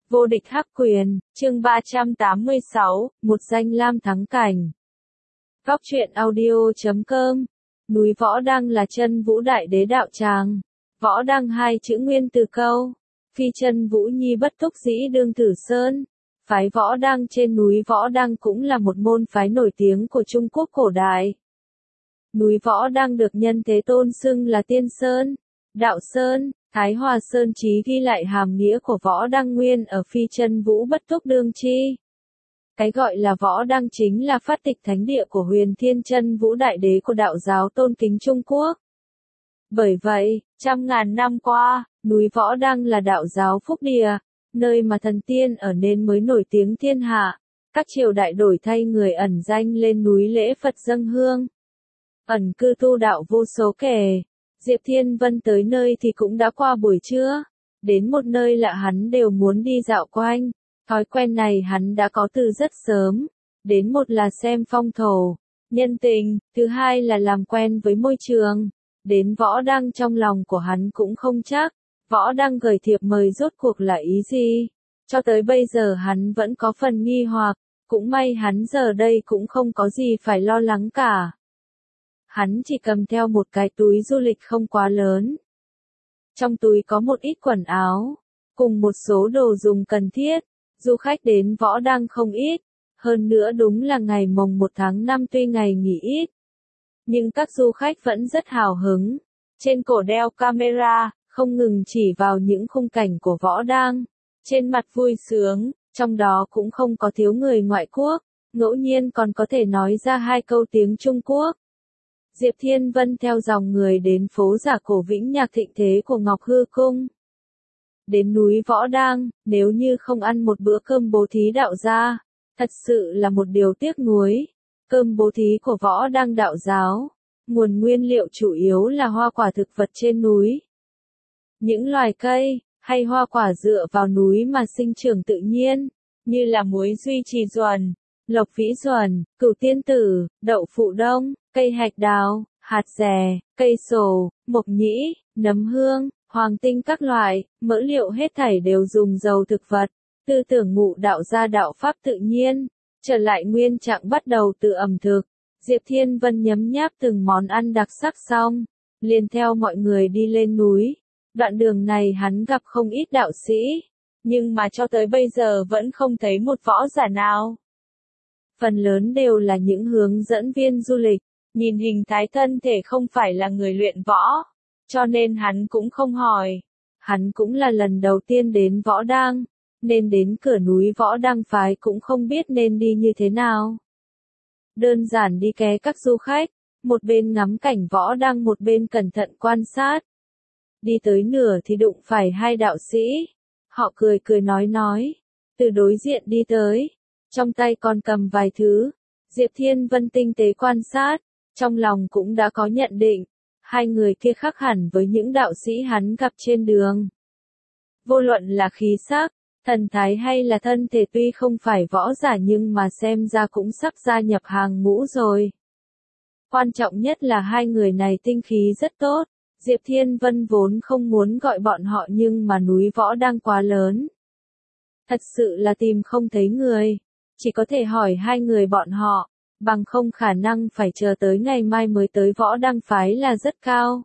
Vô địch hắc quyền, chương 386, một danh lam thắng cảnh. Góc truyện audio.com. Núi Võ Đăng là chân vũ đại đế đạo tràng. Võ Đăng hai chữ nguyên từ câu. Phi chân vũ nhi bất túc dĩ đương tử sơn. Phái Võ Đăng trên núi Võ Đăng cũng là một môn phái nổi tiếng của Trung Quốc cổ đại. Núi Võ Đăng được nhân Thế Tôn xưng là Tiên Sơn, Đạo Sơn. Thái Hòa Sơn Chí ghi lại hàm nghĩa của Võ Đăng nguyên ở phi chân vũ bất túc đương chi. Cái gọi là Võ Đăng chính là phát tịch thánh địa của Huyền Thiên Chân Vũ Đại Đế của đạo giáo tôn kính Trung Quốc. Bởi vậy, trăm ngàn năm qua, núi Võ Đăng là đạo giáo phúc địa, nơi mà thần tiên ở nên mới nổi tiếng thiên hạ. Các triều đại đổi thay người ẩn danh lên núi lễ Phật dâng hương. Ẩn cư tu đạo vô số kể. Diệp Thiên Vân tới nơi thì cũng đã qua buổi trưa, đến một nơi lạ hắn đều muốn đi dạo quanh, thói quen này hắn đã có từ rất sớm, đến một là xem phong thổ, nhân tình, thứ hai là làm quen với môi trường, đến Võ Đăng trong lòng của hắn cũng không chắc, Võ Đăng gửi thiệp mời rốt cuộc là ý gì, cho tới bây giờ hắn vẫn có phần nghi hoặc, cũng may hắn giờ đây cũng không có gì phải lo lắng cả. Hắn chỉ cầm theo một cái túi du lịch không quá lớn. Trong túi có một ít quần áo, cùng một số đồ dùng cần thiết. Du khách đến Võ Đăng không ít, hơn nữa đúng là ngày mồng 1 tháng 5 tuy ngày nghỉ ít. Nhưng các du khách vẫn rất hào hứng. Trên cổ đeo camera, không ngừng chỉ vào những khung cảnh của Võ Đăng. Trên mặt vui sướng, trong đó cũng không có thiếu người ngoại quốc, ngẫu nhiên còn có thể nói ra 2 câu tiếng Trung Quốc. Diệp Thiên Vân theo dòng người đến phố giả cổ Vĩnh Nhạc thịnh thế của Ngọc Hư Cung. Đến núi Võ Đăng, nếu như không ăn một bữa cơm bố thí đạo gia, thật sự là một điều tiếc nuối. Cơm bố thí của Võ Đăng đạo giáo, nguồn nguyên liệu chủ yếu là hoa quả thực vật trên núi. Những loài cây, hay hoa quả dựa vào núi mà sinh trưởng tự nhiên, như là muối duy trì duẩn, lộc vĩ duẩn, cửu tiên tử, đậu phụ đông, cây hạch đào, hạt dẻ, cây sổ, mộc nhĩ, nấm hương, hoàng tinh các loại, mỡ liệu hết thảy đều dùng dầu thực vật, tư tưởng ngụ đạo gia đạo pháp tự nhiên, trở lại nguyên trạng bắt đầu từ ẩm thực. Diệp Thiên Vân nhấm nháp từng món ăn đặc sắc xong, liền theo mọi người đi lên núi. Đoạn đường này hắn gặp không ít đạo sĩ, nhưng mà cho tới bây giờ vẫn không thấy một võ giả nào. Phần lớn đều là những hướng dẫn viên du lịch, nhìn hình thái thân thể không phải là người luyện võ, cho nên hắn cũng không hỏi. Hắn cũng là lần đầu tiên đến Võ Đăng, nên đến cửa núi Võ Đăng phái cũng không biết nên đi như thế nào. Đơn giản đi ké các du khách, một bên ngắm cảnh Võ Đăng một bên cẩn thận quan sát. Đi tới nửa thì đụng phải 2 đạo sĩ, họ cười cười nói, từ đối diện đi tới. Trong tay còn cầm vài thứ, Diệp Thiên Vân tinh tế quan sát, trong lòng cũng đã có nhận định, 2 người kia khác hẳn với những đạo sĩ hắn gặp trên đường. Vô luận là khí sắc, thần thái hay là thân thể tuy không phải võ giả nhưng mà xem ra cũng sắp gia nhập hàng ngũ rồi. Quan trọng nhất là 2 người này tinh khí rất tốt, Diệp Thiên Vân vốn không muốn gọi bọn họ nhưng mà núi Võ Đăng quá lớn. Thật sự là tìm không thấy người. Chỉ có thể hỏi 2 người bọn họ, bằng không khả năng phải chờ tới ngày mai mới tới Võ Đăng phái là rất cao.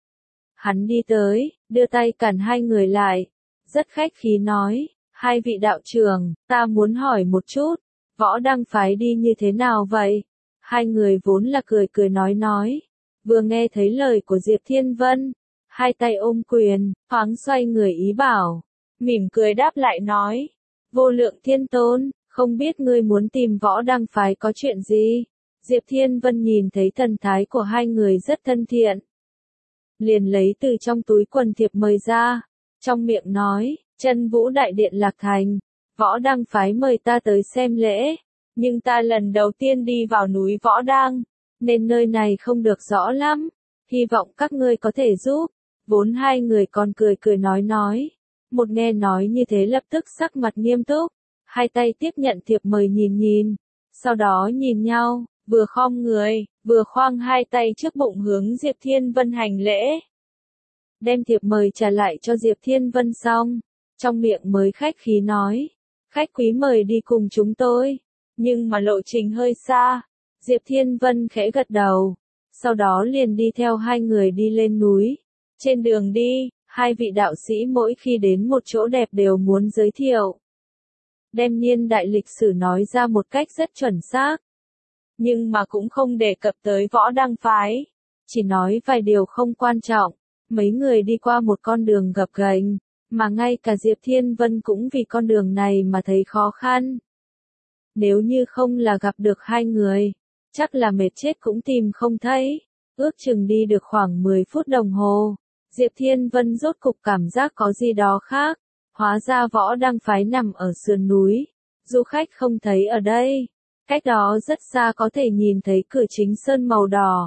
Hắn đi tới, đưa tay cản 2 người lại, rất khách khí nói, 2 vị đạo trưởng, ta muốn hỏi một chút, Võ Đăng phái đi như thế nào vậy? 2 người vốn là cười cười nói, vừa nghe thấy lời của Diệp Thiên Vân, 2 tay ôm quyền, thoáng xoay người ý bảo, mỉm cười đáp lại nói, vô lượng thiên tôn. Không biết ngươi muốn tìm Võ Đăng phái có chuyện gì? Diệp Thiên Vân nhìn thấy thần thái của 2 người rất thân thiện. Liền lấy từ trong túi quần thiệp mời ra. Trong miệng nói, Chân Vũ Đại Điện Lạc Thành. Võ Đăng phái mời ta tới xem lễ. Nhưng ta lần đầu tiên đi vào núi Võ Đăng. Nên nơi này không được rõ lắm. Hy vọng các ngươi có thể giúp. Vốn 2 người còn cười cười nói. Một nghe nói như thế lập tức sắc mặt nghiêm túc. 2 tay tiếp nhận thiệp mời nhìn, sau đó nhìn nhau, vừa khom người, vừa khoang 2 tay trước bụng hướng Diệp Thiên Vân hành lễ. Đem thiệp mời trả lại cho Diệp Thiên Vân xong, trong miệng mới khách khí nói, khách quý mời đi cùng chúng tôi, nhưng mà lộ trình hơi xa. Diệp Thiên Vân khẽ gật đầu, sau đó liền đi theo hai người đi lên núi. Trên đường đi, hai vị đạo sĩ mỗi khi đến một chỗ đẹp đều muốn giới thiệu, đem niên đại lịch sử nói ra một cách rất chuẩn xác. Nhưng mà cũng không đề cập tới Võ Đăng phái, chỉ nói vài điều không quan trọng. Mấy người đi qua một con đường gập ghềnh, mà ngay cả Diệp Thiên Vân cũng vì con đường này mà thấy khó khăn. Nếu như không là gặp được hai người, chắc là mệt chết cũng tìm không thấy. Ước chừng đi được khoảng 10 phút đồng hồ, Diệp Thiên Vân rốt cục cảm giác có gì đó khác. Hóa ra Võ Đăng phái nằm ở sườn núi, du khách không thấy ở đây. Cách đó rất xa có thể nhìn thấy cửa chính sơn màu đỏ.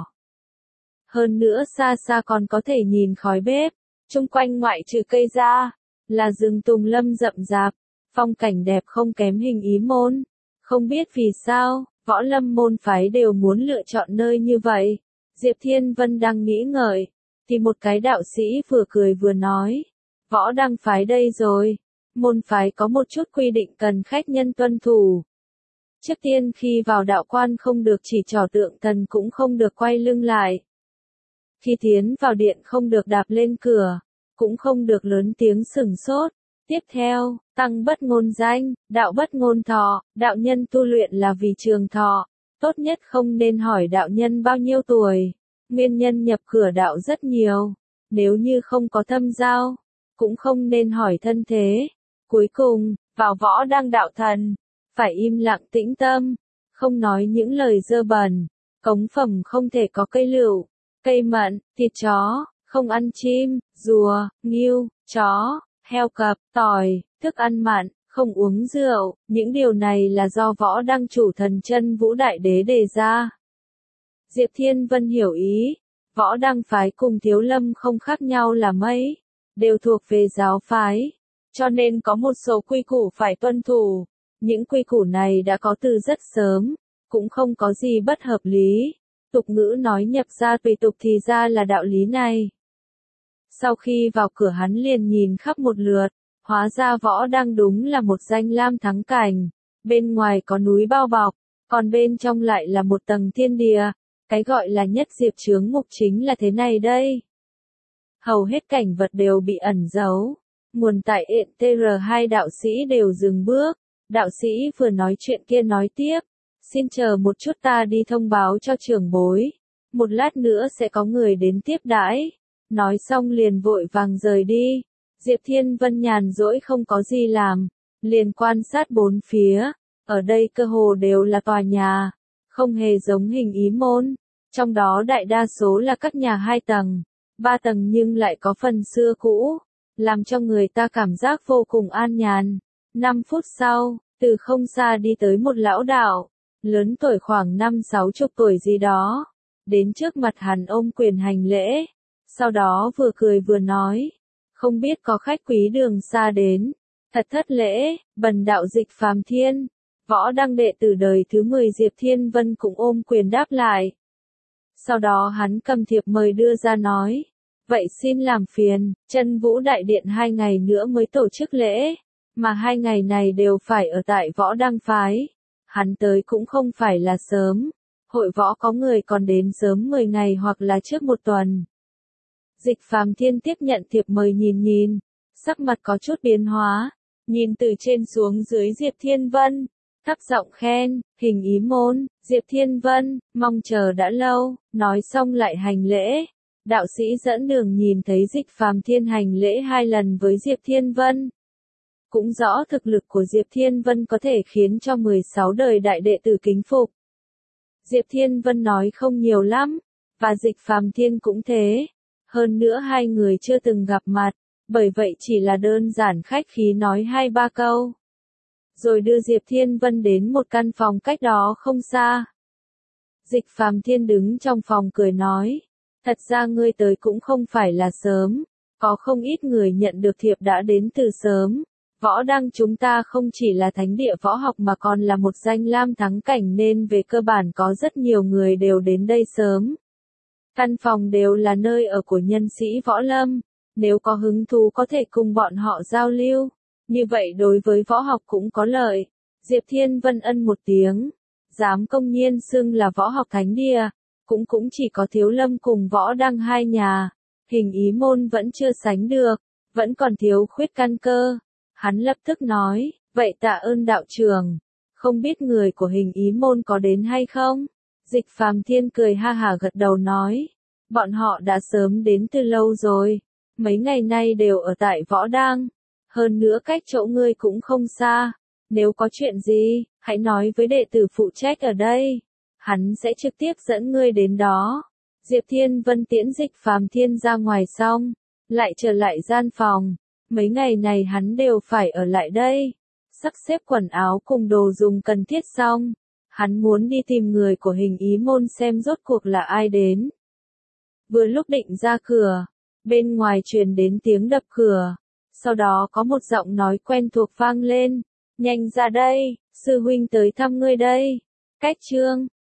Hơn nữa xa xa còn có thể nhìn khói bếp. Chung quanh ngoại trừ cây ra, là rừng tùng lâm rậm rạp, phong cảnh đẹp không kém Hình Ý môn. Không biết vì sao, Võ Lâm môn phái đều muốn lựa chọn nơi như vậy. Diệp Thiên Vân đang nghĩ ngợi, thì một cái đạo sĩ vừa cười vừa nói, Võ Đăng phái đây rồi. Môn phái có một chút quy định cần khách nhân tuân thủ. Trước tiên khi vào đạo quan không được chỉ trỏ tượng thần, cũng không được quay lưng lại. Khi tiến vào điện không được đạp lên cửa, cũng không được lớn tiếng sửng sốt. Tiếp theo, tăng bất ngôn danh, đạo bất ngôn thọ, đạo nhân tu luyện là vì trường thọ. Tốt nhất không nên hỏi đạo nhân bao nhiêu tuổi. Nguyên nhân nhập cửa đạo rất nhiều. Nếu như không có thâm giao, cũng không nên hỏi thân thế. Cuối cùng, vào Võ Đăng đạo thần, phải im lặng tĩnh tâm, không nói những lời dơ bẩn. Cống phẩm không thể có cây lựu, cây mận, thịt chó, không ăn chim, rùa, ngưu, chó, heo cặp, tỏi, thức ăn mặn, không uống rượu. Những điều này là do Võ Đăng chủ thần Chân Vũ Đại Đế đề ra. Diệp Thiên Vân hiểu ý, Võ Đăng phái cùng Thiếu Lâm không khác nhau là mấy, đều thuộc về giáo phái, cho nên có một số quy củ phải tuân thủ. Những quy củ này đã có từ rất sớm, cũng không có gì bất hợp lý. Tục ngữ nói nhập gia tùy tục thì ra là đạo lý này. Sau khi vào cửa hắn liền nhìn khắp một lượt, hóa ra Võ Đăng đúng là một danh lam thắng cảnh. Bên ngoài có núi bao bọc, còn bên trong lại là một tầng thiên địa. Cái gọi là nhất diệp chướng ngục chính là thế này đây. Hầu hết cảnh vật đều bị ẩn giấu. Nguồn tại ện TR2 đạo sĩ đều dừng bước. Đạo sĩ vừa nói chuyện kia nói tiếp. Xin chờ một chút, ta đi thông báo cho trưởng bối. Một lát nữa sẽ có người đến tiếp đãi. Nói xong liền vội vàng rời đi. Diệp Thiên Vân nhàn rỗi không có gì làm, liền quan sát bốn phía. Ở đây cơ hồ đều là tòa nhà, không hề giống Hình Ý môn. Trong đó đại đa số là các nhà 2 tầng, 3 tầng nhưng lại có phần xưa cũ, làm cho người ta cảm giác vô cùng an nhàn. 5 phút sau, từ không xa đi tới một lão đạo, lớn tuổi khoảng 50-60 tuổi gì đó, đến trước mặt hắn ôm quyền hành lễ, sau đó vừa cười vừa nói, không biết có khách quý đường xa đến, thật thất lễ, bần đạo Dịch Phàm Thiên, Võ Đăng đệ tử đời thứ 10. Diệp Thiên Vân cũng ôm quyền đáp lại. Sau đó hắn cầm thiệp mời đưa ra nói, vậy xin làm phiền, Chân Vũ Đại Điện 2 ngày nữa mới tổ chức lễ, mà 2 ngày này đều phải ở tại Võ Đăng phái. Hắn tới cũng không phải là sớm, hội võ có người còn đến sớm 10 ngày hoặc là trước 1 tuần. Dịch Phàm Thiên tiếp nhận thiệp mời nhìn, sắc mặt có chút biến hóa, nhìn từ trên xuống dưới Diệp Thiên Vân, thấp giọng khen, Hình Ý môn, Diệp Thiên Vân, mong chờ đã lâu, nói xong lại hành lễ. Đạo sĩ dẫn đường nhìn thấy Dịch Phàm Thiên hành lễ 2 lần với Diệp Thiên Vân. Cũng rõ thực lực của Diệp Thiên Vân có thể khiến cho 16 đời đại đệ tử kính phục. Diệp Thiên Vân nói không nhiều lắm, và Dịch Phàm Thiên cũng thế. Hơn nữa hai người chưa từng gặp mặt, bởi vậy chỉ là đơn giản khách khí nói 2-3 câu. Rồi đưa Diệp Thiên Vân đến một căn phòng cách đó không xa. Dịch Phàm Thiên đứng trong phòng cười nói, thật ra ngươi tới cũng không phải là sớm, có không ít người nhận được thiệp đã đến từ sớm. Võ Đăng chúng ta không chỉ là thánh địa võ học mà còn là một danh lam thắng cảnh, nên về cơ bản có rất nhiều người đều đến đây sớm. Căn phòng đều là nơi ở của nhân sĩ võ lâm, nếu có hứng thú có thể cùng bọn họ giao lưu. Như vậy đối với võ học cũng có lợi. Diệp Thiên Vân ân một tiếng. Dám công nhiên xưng là võ học thánh địa. Cũng chỉ có Thiếu Lâm cùng Võ Đăng hai nhà. Hình ý môn vẫn chưa sánh được. Vẫn còn thiếu khuyết căn cơ. Hắn lập tức nói, vậy tạ ơn đạo trưởng. Không biết người của hình ý môn có đến hay không? Dịch Phàm Thiên cười ha hả gật đầu nói. Bọn họ đã sớm đến từ lâu rồi. Mấy ngày nay đều ở tại Võ Đăng. Hơn nữa cách chỗ ngươi cũng không xa. Nếu có chuyện gì, hãy nói với đệ tử phụ trách ở đây. Hắn sẽ trực tiếp dẫn ngươi đến đó. Diệp Thiên Vân tiễn Dịch Phàm Thiên ra ngoài xong. Lại trở lại gian phòng. Mấy ngày này hắn đều phải ở lại đây. Sắp xếp quần áo cùng đồ dùng cần thiết xong. Hắn muốn đi tìm người của hình ý môn xem rốt cuộc là ai đến. Vừa lúc định ra cửa. Bên ngoài truyền đến tiếng đập cửa. Sau đó có một giọng nói quen thuộc vang lên. Nhanh ra đây, sư huynh tới thăm ngươi đây. Cách chương